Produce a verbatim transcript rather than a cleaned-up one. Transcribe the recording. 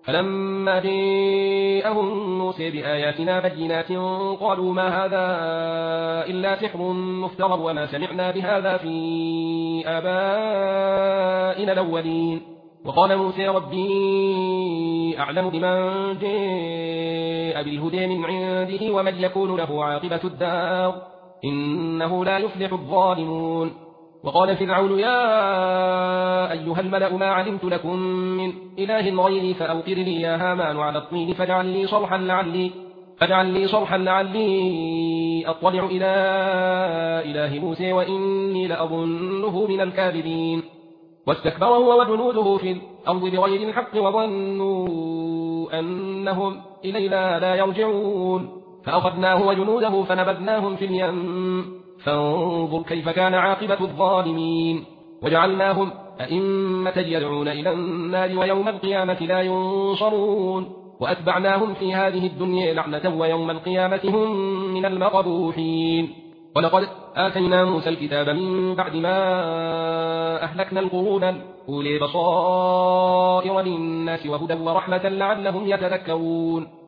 فلما جاءهم موسى بآياتنا بينات قالوا ما هذا إلا سحر مفترى وما سمعنا بهذا في آبائنا الأولين. وقال موسى ربي أعلم بمن جاء بالهدى من عنده ومن يكون له عاقبة الدار إنه لا يفلح الظالمون. وقال فرعون يا أيها الملأ ما علمت لكم من إله غيري فأوقر لي يا هامان على الطين فاجعل لي صرحا لعلي, فاجعل لي صرحا لعلي أطلع إلى إله موسى وإني لأظنه من الكاذبين. واستكبر هو وجنوده في الأرض بغير الحق وظنوا أنهم إلينا لا يرجعون فأخذناه وجنوده فنبذناهم في اليم فانظر كيف كان عاقبة الظالمين. وجعلناهم أئمة يدعون إلى النار ويوم القيامة لا ينصرون وأتبعناهم في هذه الدنيا لعنة ويوم القيامة هم من المقبوحين. ولقد آتينا موسى الكتاب من بعد ما أهلكنا القرون الأولى بصائر للناس وهدى ورحمة لعلهم يتذكرون.